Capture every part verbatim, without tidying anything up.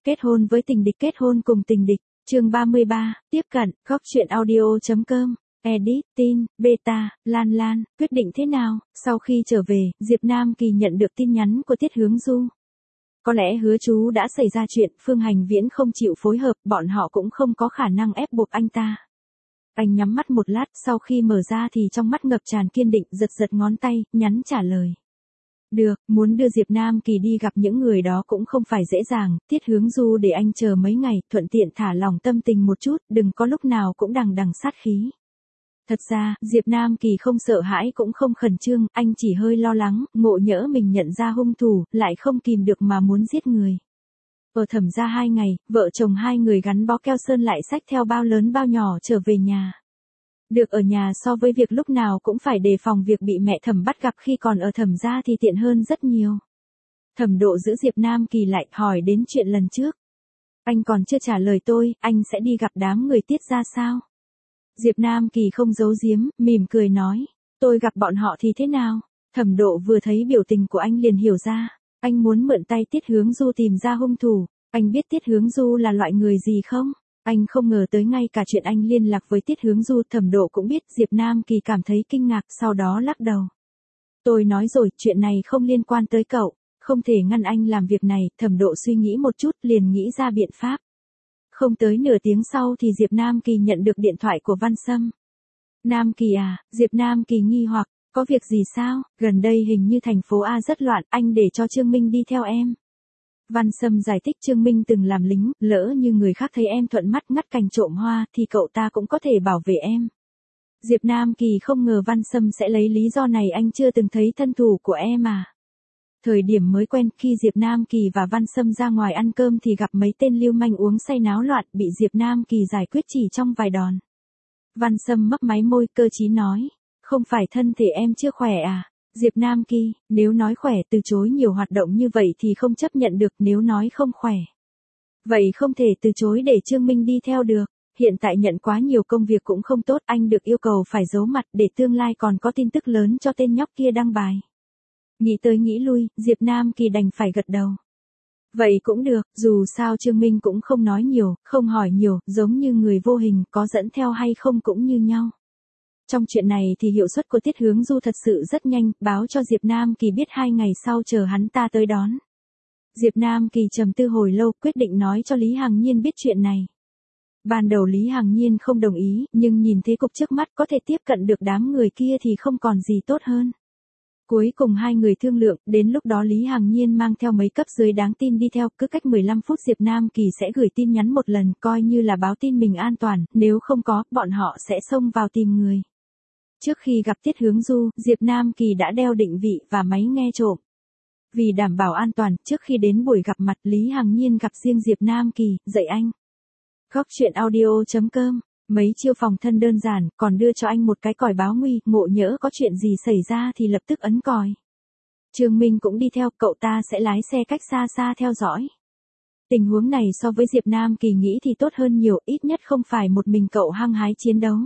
Kết hôn với tình địch, kết hôn cùng tình địch, chương ba mươi ba, tiếp cận, góc chuyện audio.com, edit, tin, beta, Lan Lan, quyết định thế nào? Sau khi trở về, Diệp Nam Kỳ nhận được tin nhắn của Tiết Hướng Du. Có lẽ hứa chú đã xảy ra chuyện, Phương Hành Viễn không chịu phối hợp, bọn họ cũng không có khả năng ép buộc anh ta. Anh nhắm mắt một lát, sau khi mở ra thì trong mắt ngập tràn kiên định, giật giật ngón tay, nhắn trả lời. Được, muốn đưa Diệp Nam Kỳ đi gặp những người đó cũng không phải dễ dàng, Tiết Hướng Du để anh chờ mấy ngày, thuận tiện thả lỏng tâm tình một chút, đừng có lúc nào cũng đằng đằng sát khí. Thật ra, Diệp Nam Kỳ không sợ hãi cũng không khẩn trương, anh chỉ hơi lo lắng, ngộ nhỡ mình nhận ra hung thủ, lại không kìm được mà muốn giết người. Ở Thẩm gia hai ngày, vợ chồng hai người gắn bó keo sơn lại xách theo bao lớn bao nhỏ trở về nhà. Được ở nhà so với việc lúc nào cũng phải đề phòng việc bị mẹ Thẩm bắt gặp khi còn ở Thẩm gia thì tiện hơn rất nhiều. Thẩm Độ giữ Diệp Nam Kỳ lại, hỏi đến chuyện lần trước. Anh còn chưa trả lời tôi, anh sẽ đi gặp đám người Tiết gia sao? Diệp Nam Kỳ không giấu giếm, mỉm cười nói. Tôi gặp bọn họ thì thế nào? Thẩm Độ vừa thấy biểu tình của anh liền hiểu ra. Anh muốn mượn tay Tiết Hướng Du tìm ra hung thủ. Anh biết Tiết Hướng Du là loại người gì không? Anh không ngờ tới ngay cả chuyện anh liên lạc với Tiết Hướng Du, Thẩm Độ cũng biết. Diệp Nam Kỳ cảm thấy kinh ngạc, sau đó lắc đầu. Tôi nói rồi, chuyện này không liên quan tới cậu, không thể ngăn anh làm việc này. Thẩm Độ suy nghĩ một chút, liền nghĩ ra biện pháp. Không tới nửa tiếng sau thì Diệp Nam Kỳ nhận được điện thoại của Văn Sâm. Nam Kỳ à, Diệp Nam Kỳ nghi hoặc, có việc gì sao? Gần đây hình như thành phố A rất loạn, anh để cho Trương Minh đi theo em. Văn Sâm giải thích Trương Minh từng làm lính, lỡ như người khác thấy em thuận mắt ngắt cành trộm hoa thì cậu ta cũng có thể bảo vệ em. Diệp Nam Kỳ không ngờ Văn Sâm sẽ lấy lý do này, anh chưa từng thấy thân thủ của em à. Thời điểm mới quen, khi Diệp Nam Kỳ và Văn Sâm ra ngoài ăn cơm thì gặp mấy tên lưu manh uống say náo loạn, bị Diệp Nam Kỳ giải quyết chỉ trong vài đòn. Văn Sâm mấp máy môi, cơ trí nói, không phải thân thể em chưa khỏe à? Diệp Nam Kỳ, nếu nói khỏe, từ chối nhiều hoạt động như vậy thì không chấp nhận được, nếu nói không khỏe. Vậy không thể từ chối để Trương Minh đi theo được, hiện tại nhận quá nhiều công việc cũng không tốt, anh được yêu cầu phải giấu mặt để tương lai còn có tin tức lớn cho tên nhóc kia đăng bài. Nghĩ tới nghĩ lui, Diệp Nam Kỳ đành phải gật đầu. Vậy cũng được, dù sao Trương Minh cũng không nói nhiều, không hỏi nhiều, giống như người vô hình, có dẫn theo hay không cũng như nhau. Trong chuyện này thì hiệu suất của Tiết Hướng Du thật sự rất nhanh, báo cho Diệp Nam Kỳ biết hai ngày sau chờ hắn ta tới đón. Diệp Nam Kỳ trầm tư hồi lâu, quyết định nói cho Lý Hằng Nhiên biết chuyện này. Ban đầu Lý Hằng Nhiên không đồng ý, nhưng nhìn thế cục trước mắt có thể tiếp cận được đám người kia thì không còn gì tốt hơn. Cuối cùng hai người thương lượng, đến lúc đó Lý Hằng Nhiên mang theo mấy cấp dưới đáng tin đi theo, cứ cách mười lăm phút Diệp Nam Kỳ sẽ gửi tin nhắn một lần, coi như là báo tin mình an toàn, nếu không có, bọn họ sẽ xông vào tìm người. Trước khi gặp Tiết Hướng Du, Diệp Nam Kỳ đã đeo định vị và máy nghe trộm. Vì đảm bảo an toàn, trước khi đến buổi gặp mặt, Lý Hằng Nhiên gặp riêng Diệp Nam Kỳ, dạy anh. Góc chuyện audio.com, mấy chiêu phòng thân đơn giản, còn đưa cho anh một cái còi báo nguy, ngộ nhỡ có chuyện gì xảy ra thì lập tức ấn còi. Trương Minh cũng đi theo, cậu ta sẽ lái xe cách xa xa theo dõi. Tình huống này so với Diệp Nam Kỳ nghĩ thì tốt hơn nhiều, ít nhất không phải một mình cậu hăng hái chiến đấu.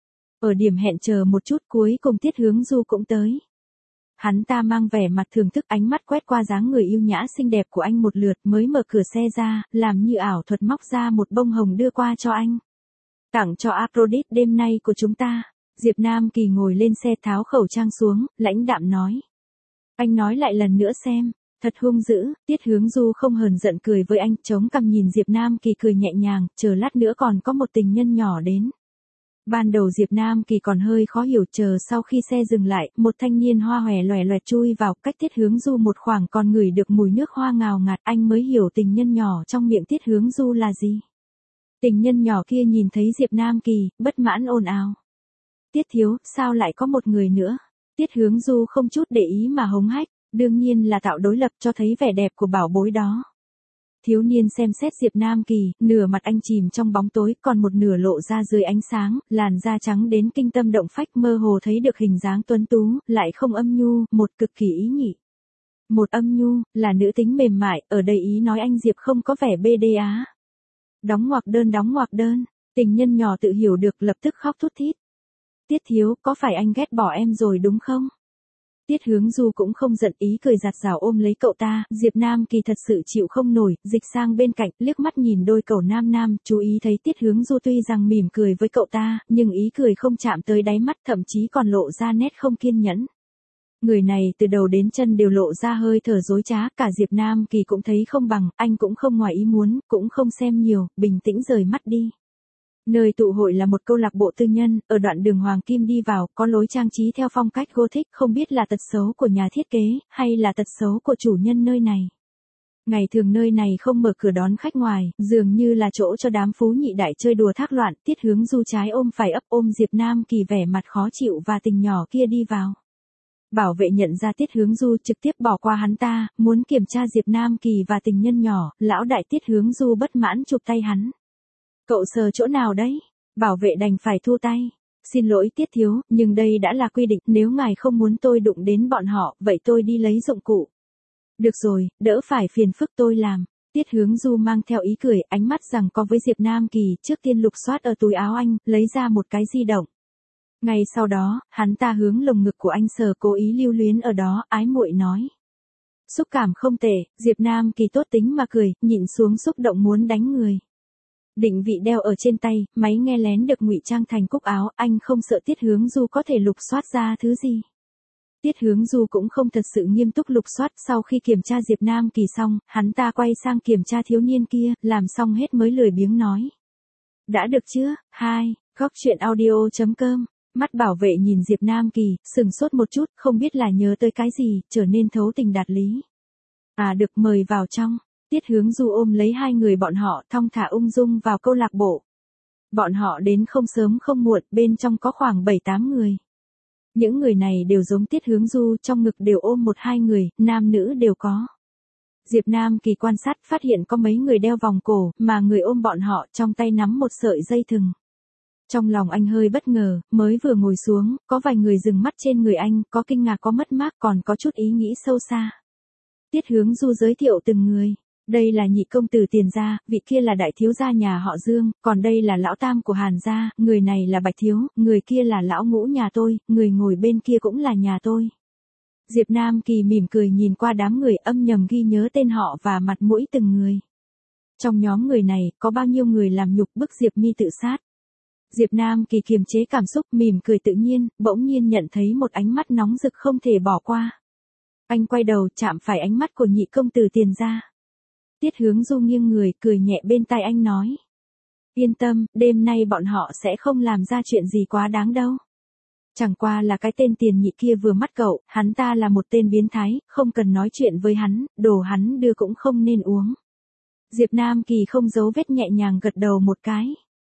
Ở điểm hẹn chờ một chút, cuối cùng Tiết Hướng Du cũng tới. Hắn ta mang vẻ mặt thưởng thức, ánh mắt quét qua dáng người yêu nhã xinh đẹp của anh một lượt, mới mở cửa xe ra, làm như ảo thuật móc ra một bông hồng đưa qua cho anh. Tặng cho Aphrodite đêm nay của chúng ta. Diệp Nam Kỳ ngồi lên xe tháo khẩu trang xuống, lãnh đạm nói. Anh nói lại lần nữa xem, thật hung dữ. Tiết Hướng Du không hờn giận cười với anh, chống cằm nhìn Diệp Nam Kỳ cười nhẹ nhàng, chờ lát nữa còn có một tình nhân nhỏ đến. Ban đầu Diệp Nam Kỳ còn hơi khó hiểu, chờ sau khi xe dừng lại, một thanh niên hoa hòe loè loẹt chui vào, cách Tiết Hướng Du một khoảng còn ngửi được mùi nước hoa ngào ngạt, anh mới hiểu tình nhân nhỏ trong miệng Tiết Hướng Du là gì. Tình nhân nhỏ kia nhìn thấy Diệp Nam Kỳ, bất mãn ồn ào. Tiết thiếu, sao lại có một người nữa? Tiết Hướng Du không chút để ý mà hống hách, đương nhiên là tạo đối lập cho thấy vẻ đẹp của bảo bối đó. Thiếu niên xem xét Diệp Nam Kỳ, nửa mặt anh chìm trong bóng tối, còn một nửa lộ ra dưới ánh sáng, làn da trắng đến kinh tâm động phách, mơ hồ thấy được hình dáng tuấn tú, lại không âm nhu, một cực kỳ ý nhị. Một âm nhu, là nữ tính mềm mại, ở đây ý nói anh Diệp không có vẻ bê đê á. Đóng ngoặc đơn đóng ngoặc đơn, tình nhân nhỏ tự hiểu được lập tức khóc thút thít. Tiết thiếu, có phải anh ghét bỏ em rồi đúng không? Tiết Hướng Du cũng không giận, ý cười giạt giảo ôm lấy cậu ta, Diệp Nam Kỳ thật sự chịu không nổi, dịch sang bên cạnh, liếc mắt nhìn đôi cậu nam nam, chú ý thấy Tiết Hướng Du tuy rằng mỉm cười với cậu ta, nhưng ý cười không chạm tới đáy mắt, thậm chí còn lộ ra nét không kiên nhẫn. Người này từ đầu đến chân đều lộ ra hơi thở dối trá, cả Diệp Nam Kỳ cũng thấy không bằng, anh cũng không ngoài ý muốn, cũng không xem nhiều, bình tĩnh rời mắt đi. Nơi tụ hội là một câu lạc bộ tư nhân, ở đoạn đường Hoàng Kim đi vào, có lối trang trí theo phong cách Gothic, không biết là tật xấu của nhà thiết kế, hay là tật xấu của chủ nhân nơi này. Ngày thường nơi này không mở cửa đón khách ngoài, dường như là chỗ cho đám phú nhị đại chơi đùa thác loạn, Tiết Hướng Du trái ôm phải ấp ôm Diệp Nam Kỳ vẻ mặt khó chịu và tình nhỏ kia đi vào. Bảo vệ nhận ra Tiết Hướng Du trực tiếp bỏ qua hắn ta, muốn kiểm tra Diệp Nam Kỳ và tình nhân nhỏ, lão đại Tiết Hướng Du bất mãn chụp tay hắn. Cậu sờ chỗ nào đấy? Bảo vệ đành phải thu tay. Xin lỗi Tiết thiếu, nhưng đây đã là quy định, nếu ngài không muốn tôi đụng đến bọn họ, vậy tôi đi lấy dụng cụ. Được rồi, đỡ phải phiền phức tôi làm. Tiết Hướng Du mang theo ý cười, ánh mắt rằng có với Diệp Nam Kỳ, trước tiên lục soát ở túi áo anh, lấy ra một cái di động. Ngay sau đó, hắn ta hướng lồng ngực của anh sờ, cố ý lưu luyến ở đó, ái muội nói. Xúc cảm không tệ, Diệp Nam Kỳ tốt tính mà cười, nhịn xuống xúc động muốn đánh người. Định vị đeo ở trên tay, máy nghe lén được ngụy trang thành cúc áo, anh không sợ Tiết Hướng Du có thể lục soát ra thứ gì. Tiết Hướng Du cũng không thật sự nghiêm túc lục soát, sau khi kiểm tra Diệp Nam Kỳ xong, hắn ta quay sang kiểm tra thiếu niên kia, làm xong hết mới lười biếng nói. Đã được chưa? Hai, góc truyện audio chấm com. Mắt bảo vệ nhìn Diệp Nam Kỳ, sừng sốt một chút, không biết là nhớ tới cái gì, trở nên thấu tình đạt lý. À được, mời vào trong. Tiết Hướng Du ôm lấy hai người bọn họ, thong thả ung dung vào câu lạc bộ. Bọn họ đến không sớm không muộn, bên trong có khoảng bảy tám người. Những người này đều giống Tiết Hướng Du, trong ngực đều ôm một hai người, nam nữ đều có. Diệp Nam Kỳ quan sát phát hiện có mấy người đeo vòng cổ, mà người ôm bọn họ trong tay nắm một sợi dây thừng. Trong lòng anh hơi bất ngờ, mới vừa ngồi xuống, có vài người dừng mắt trên người anh, có kinh ngạc có mất mát còn có chút ý nghĩ sâu xa. Tiết Hướng Du giới thiệu từng người. Đây là nhị công tử Tiền gia, vị kia là đại thiếu gia nhà họ Dương, còn đây là lão tam của Hàn gia, người này là Bạch thiếu, người kia là lão ngũ nhà tôi, người ngồi bên kia cũng là nhà tôi. Diệp Nam Kỳ mỉm cười nhìn qua đám người, âm thầm ghi nhớ tên họ và mặt mũi từng người. Trong nhóm người này, có bao nhiêu người làm nhục bức Diệp Mi tự sát. Diệp Nam Kỳ kiềm chế cảm xúc, mỉm cười tự nhiên, bỗng nhiên nhận thấy một ánh mắt nóng rực không thể bỏ qua. Anh quay đầu, chạm phải ánh mắt của nhị công tử Tiền gia. Tiết Hướng Du nghiêng người, cười nhẹ bên tai anh nói. Yên tâm, đêm nay bọn họ sẽ không làm ra chuyện gì quá đáng đâu. Chẳng qua là cái tên Tiền nhị kia vừa mắt cậu, hắn ta là một tên biến thái, không cần nói chuyện với hắn, đồ hắn đưa cũng không nên uống. Diệp Nam Kỳ không giấu vết nhẹ nhàng gật đầu một cái.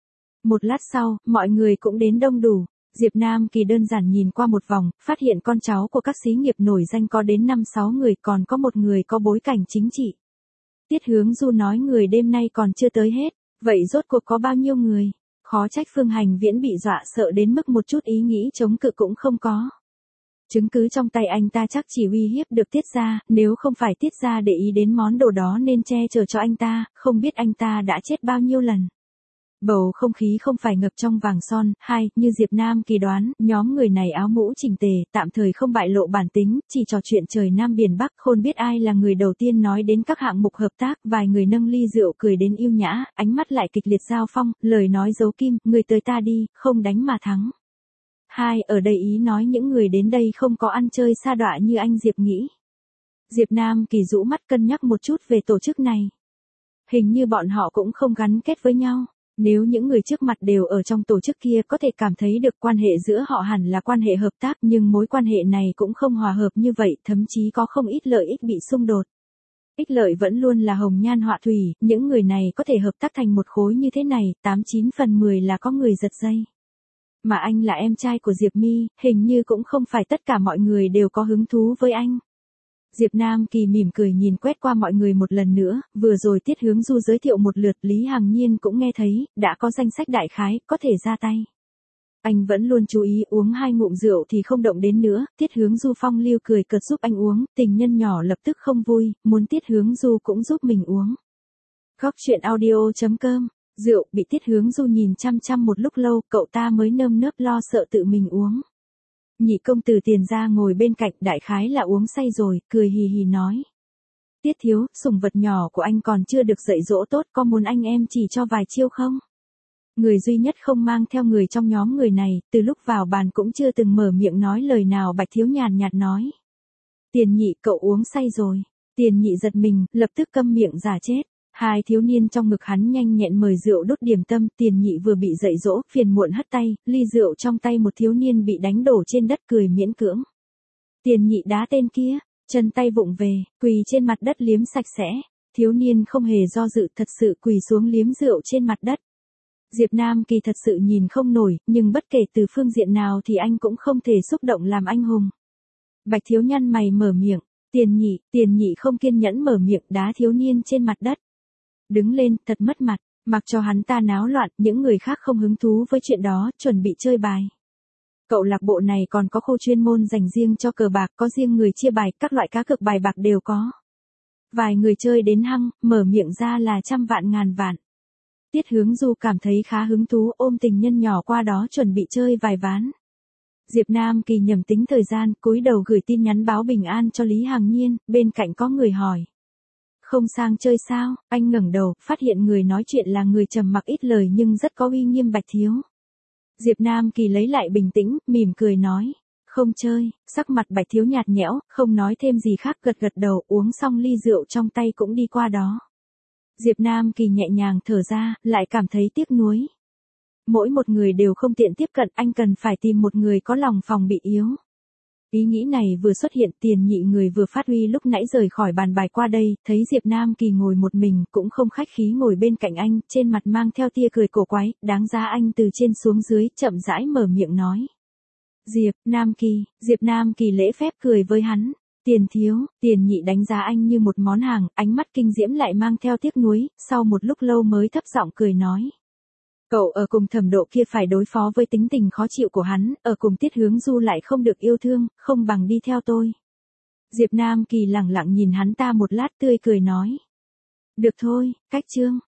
Một lát sau, mọi người cũng đến đông đủ. Diệp Nam Kỳ đơn giản nhìn qua một vòng, phát hiện con cháu của các xí nghiệp nổi danh có đến năm sáu người, còn có một người có bối cảnh chính trị. Tiết Hướng Du nói người đêm nay còn chưa tới hết, vậy rốt cuộc có bao nhiêu người? Khó trách Phương Hành Viễn bị dọa sợ đến mức một chút ý nghĩ chống cự cũng không có. Chứng cứ trong tay anh ta chắc chỉ uy hiếp được Tiết gia, nếu không phải Tiết gia để ý đến món đồ đó nên che chở cho anh ta, không biết anh ta đã chết bao nhiêu lần. Bầu không khí không phải ngập trong vàng son, hai, như Diệp Nam Kỳ đoán, nhóm người này áo mũ chỉnh tề, tạm thời không bại lộ bản tính, chỉ trò chuyện trời Nam Biển Bắc, khôn biết ai là người đầu tiên nói đến các hạng mục hợp tác, vài người nâng ly rượu cười đến yêu nhã, ánh mắt lại kịch liệt giao phong, lời nói giấu kim, người tới ta đi, không đánh mà thắng. Hai, ở đây ý nói những người đến đây không có ăn chơi sa đọa như anh Diệp nghĩ. Diệp Nam Kỳ rũ mắt cân nhắc một chút về tổ chức này. Hình như bọn họ cũng không gắn kết với nhau. Nếu những người trước mặt đều ở trong tổ chức kia có thể cảm thấy được quan hệ giữa họ hẳn là quan hệ hợp tác, nhưng mối quan hệ này cũng không hòa hợp như vậy, thậm chí có không ít lợi ích bị xung đột. Ích lợi vẫn luôn là hồng nhan họa thủy, những người này có thể hợp tác thành một khối như thế này, tám chín phần mười là có người giật dây. Mà anh là em trai của Diệp Mi, hình như cũng không phải tất cả mọi người đều có hứng thú với anh. Diệp Nam Kỳ mỉm cười nhìn quét qua mọi người một lần nữa, vừa rồi Tiết Hướng Du giới thiệu một lượt, Lý Hằng Nhiên cũng nghe thấy, đã có danh sách đại khái, có thể ra tay. Anh vẫn luôn chú ý uống hai ngụm rượu thì không động đến nữa, Tiết Hướng Du phong lưu cười cợt giúp anh uống, tình nhân nhỏ lập tức không vui, muốn Tiết Hướng Du cũng giúp mình uống. Góc truyện audio chấm com, rượu bị Tiết Hướng Du nhìn chăm chăm một lúc lâu, cậu ta mới nơm nớp lo sợ tự mình uống. Nhị công tử Tiền gia ngồi bên cạnh, đại khái là uống say rồi, cười hì hì nói. Tiết thiếu, sủng vật nhỏ của anh còn chưa được dạy dỗ tốt, có muốn anh em chỉ cho vài chiêu không? Người duy nhất không mang theo người trong nhóm người này, từ lúc vào bàn cũng chưa từng mở miệng nói lời nào. Bạch thiếu nhàn nhạt nói. Tiền nhị, cậu uống say rồi. Tiền nhị giật mình, lập tức câm miệng giả chết. Hai thiếu niên trong ngực hắn nhanh nhẹn mời rượu đốt điểm tâm. Tiền nhị vừa bị dạy dỗ, phiền muộn hất tay, ly rượu trong tay một thiếu niên bị đánh đổ trên đất, cười miễn cưỡng. Tiền nhị đá tên kia, chân tay vụng về, quỳ trên mặt đất liếm sạch sẽ. Thiếu niên không hề do dự, thật sự quỳ xuống liếm rượu trên mặt đất. Diệp Nam Kỳ thật sự nhìn không nổi, nhưng bất kể từ phương diện nào thì anh cũng không thể xúc động làm anh hùng. Bạch thiếu nhăn mày mở miệng. Tiền nhị, tiền nhị không kiên nhẫn mở miệng, đá thiếu niên trên mặt đất. Đứng lên, thật mất mặt, mặc cho hắn ta náo loạn, những người khác không hứng thú với chuyện đó, chuẩn bị chơi bài. Cậu lạc bộ này còn có khu chuyên môn dành riêng cho cờ bạc, có riêng người chia bài, các loại cá cược bài bạc đều có. Vài người chơi đến hăng, mở miệng ra là trăm vạn ngàn vạn. Tiết Hướng Du cảm thấy khá hứng thú, ôm tình nhân nhỏ qua đó chuẩn bị chơi vài ván. Diệp Nam Kỳ nhầm tính thời gian, cúi đầu gửi tin nhắn báo bình an cho Lý Hằng Nhiên, bên cạnh có người hỏi. Không sang chơi sao? Anh ngẩng đầu, phát hiện người nói chuyện là người trầm mặc ít lời nhưng rất có uy nghiêm Bạch thiếu. Diệp Nam Kỳ lấy lại bình tĩnh, mỉm cười nói. Không chơi. Sắc mặt Bạch thiếu nhạt nhẽo, không nói thêm gì khác, gật gật đầu, uống xong ly rượu trong tay cũng đi qua đó. Diệp Nam Kỳ nhẹ nhàng thở ra, lại cảm thấy tiếc nuối. Mỗi một người đều không tiện tiếp cận, anh cần phải tìm một người có lòng phòng bị yếu. Ý nghĩ này vừa xuất hiện, Tiền nhị người vừa phát uy lúc nãy rời khỏi bàn bài qua đây, thấy Diệp Nam Kỳ ngồi một mình, cũng không khách khí ngồi bên cạnh anh, trên mặt mang theo tia cười cổ quái, đáng giá anh từ trên xuống dưới, chậm rãi mở miệng nói. Diệp, Nam Kỳ, Diệp Nam Kỳ lễ phép cười với hắn. Tiền thiếu, Tiền nhị đánh giá anh như một món hàng, ánh mắt kinh diễm lại mang theo tiếc nuối, sau một lúc lâu mới thấp giọng cười nói. Cậu ở cùng Thẩm Độ kia phải đối phó với tính tình khó chịu của hắn, ở cùng Tiết Hướng Du lại không được yêu thương, không bằng đi theo tôi. Diệp Nam Kỳ lẳng lặng nhìn hắn ta một lát, tươi cười nói. Được thôi, cách chương.